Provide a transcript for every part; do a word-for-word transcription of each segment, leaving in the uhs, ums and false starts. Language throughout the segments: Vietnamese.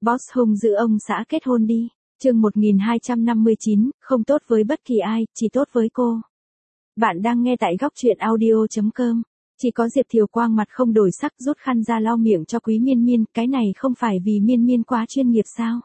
Boss hung dữ ông xã kết hôn đi. Chương một nghìn hai trăm năm mươi chín, không tốt với bất kỳ ai, chỉ tốt với cô. Bạn đang nghe tại góc truyện audio chấm com. Chỉ có Diệp Thiều Quang mặt không đổi sắc rút khăn ra lau miệng cho Quý Miên Miên, cái này không phải vì Miên Miên quá chuyên nghiệp sao?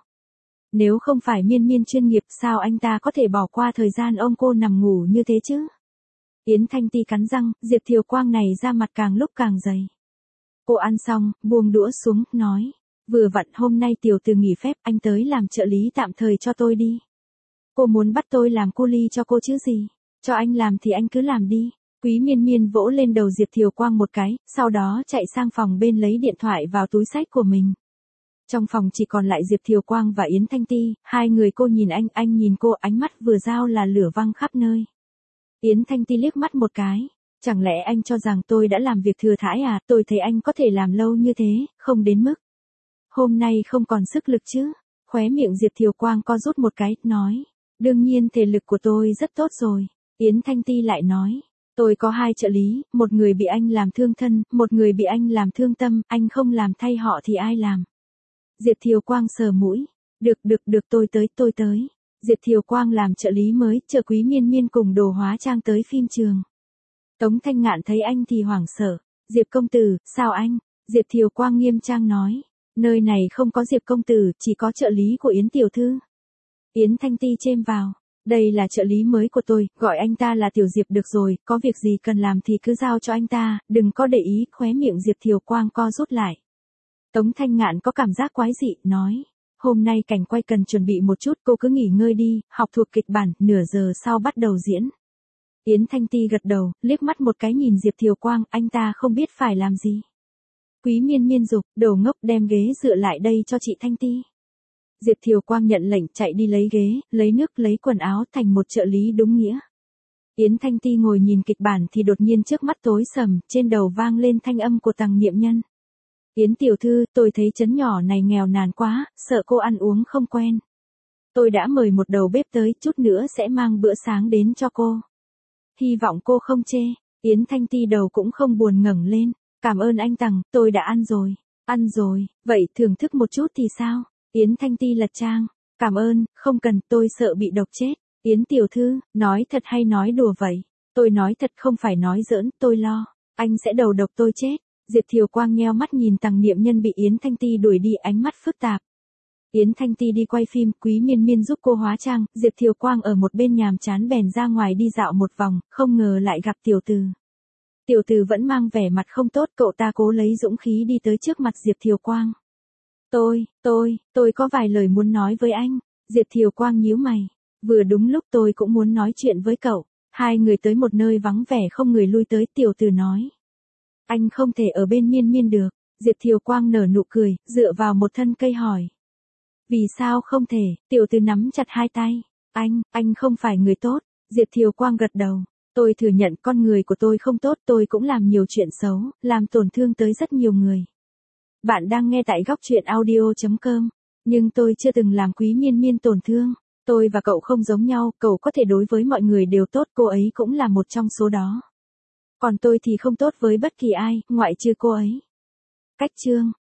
Nếu không phải Miên Miên chuyên nghiệp sao anh ta có thể bỏ qua thời gian ôm cô nằm ngủ như thế chứ? Yến Thanh Ti cắn răng, Diệp Thiều Quang này ra mặt càng lúc càng dày. Cô ăn xong, buông đũa xuống, nói. Vừa vặn hôm nay tiểu từ nghỉ phép, anh tới làm trợ lý tạm thời cho tôi đi. Cô muốn bắt tôi làm cu li cho cô chứ gì? Cho anh làm thì anh cứ làm đi. Quý Miên Miên vỗ lên đầu Diệp Thiều Quang một cái, sau đó chạy sang phòng bên lấy điện thoại vào túi xách của mình. Trong phòng chỉ còn lại Diệp Thiều Quang và Yến Thanh Ti, hai người cô nhìn anh, anh nhìn cô, ánh mắt vừa giao là lửa văng khắp nơi. Yến Thanh Ti liếc mắt một cái. Chẳng lẽ anh cho rằng tôi đã làm việc thừa thãi à? Tôi thấy anh có thể làm lâu như thế, không đến mức. Hôm nay không còn sức lực chứ? Khóe miệng Diệp Thiều Quang co rút một cái, nói. Đương nhiên thể lực của tôi rất tốt rồi. Yến Thanh Ti lại nói. Tôi có hai trợ lý, một người bị anh làm thương thân, một người bị anh làm thương tâm, anh không làm thay họ thì ai làm? Diệp Thiều Quang sờ mũi. Được được được tôi tới tôi tới. Diệp Thiều Quang làm trợ lý mới, chờ Quý Miên Miên cùng Đồ Hóa Trang tới phim trường. Tống Thanh Ngạn thấy anh thì hoảng sợ. Diệp công tử, sao anh? Diệp Thiều Quang nghiêm trang nói. Nơi này không có Diệp công tử, chỉ có trợ lý của Yến tiểu thư. Yến Thanh Ti chêm vào. Đây là trợ lý mới của tôi, gọi anh ta là Tiểu Diệp được rồi, có việc gì cần làm thì cứ giao cho anh ta, đừng có để ý. Khóe miệng Diệp Thiều Quang co rút lại. Tống Thanh Ngạn có cảm giác quái dị, nói. Hôm nay cảnh quay cần chuẩn bị một chút, cô cứ nghỉ ngơi đi, học thuộc kịch bản, nửa giờ sau bắt đầu diễn. Yến Thanh Ti gật đầu, liếc mắt một cái nhìn Diệp Thiều Quang, anh ta không biết phải làm gì. Quý Miên Miên dục, đồ ngốc đem ghế dựa lại đây cho chị Thanh Ti. Diệp Thiều Quang nhận lệnh chạy đi lấy ghế, lấy nước lấy quần áo thành một trợ lý đúng nghĩa. Yến Thanh Ti ngồi nhìn kịch bản thì đột nhiên trước mắt tối sầm, trên đầu vang lên thanh âm của Tằng Niệm Nhân. Yến tiểu thư, tôi thấy trấn nhỏ này nghèo nàn quá, sợ cô ăn uống không quen. Tôi đã mời một đầu bếp tới, chút nữa sẽ mang bữa sáng đến cho cô. Hy vọng cô không chê. Yến Thanh Ti đầu cũng không buồn ngẩng lên. Cảm ơn anh Tằng, tôi đã ăn rồi. Ăn rồi, vậy thưởng thức một chút thì sao? Yến Thanh Ti lật trang. Cảm ơn, không cần, tôi sợ bị độc chết. Yến tiểu thư, nói thật hay nói đùa vậy? Tôi nói thật không phải nói giỡn, tôi lo. Anh sẽ đầu độc tôi chết. Diệp Thiều Quang nheo mắt nhìn Tằng Niệm Nhân bị Yến Thanh Ti đuổi đi, ánh mắt phức tạp. Yến Thanh Ti đi quay phim, Quý Miên Miên giúp cô hóa trang, Diệp Thiều Quang ở một bên nhàm chán bèn ra ngoài đi dạo một vòng, không ngờ lại gặp tiểu từ. Tiểu từ vẫn mang vẻ mặt không tốt, cậu ta cố lấy dũng khí đi tới trước mặt Diệp Thiều Quang. Tôi, tôi, tôi có vài lời muốn nói với anh. Diệp Thiều Quang nhíu mày. Vừa đúng lúc tôi cũng muốn nói chuyện với cậu. Hai người tới một nơi vắng vẻ không người lui tới, tiểu từ nói. Anh không thể ở bên Miên Miên được. Diệp Thiều Quang nở nụ cười, dựa vào một thân cây hỏi. Vì sao không thể? Tiểu từ nắm chặt hai tay. Anh, anh không phải người tốt. Diệp Thiều Quang gật đầu. Tôi thừa nhận con người của tôi không tốt, tôi cũng làm nhiều chuyện xấu, làm tổn thương tới rất nhiều người. Bạn đang nghe tại góc truyện audio chấm com. Nhưng tôi chưa từng làm Quý Miên Miên tổn thương. Tôi và cậu không giống nhau, cậu có thể đối với mọi người đều tốt, cô ấy cũng là một trong số đó. Còn tôi thì không tốt với bất kỳ ai, ngoại trừ cô ấy. Cách chương.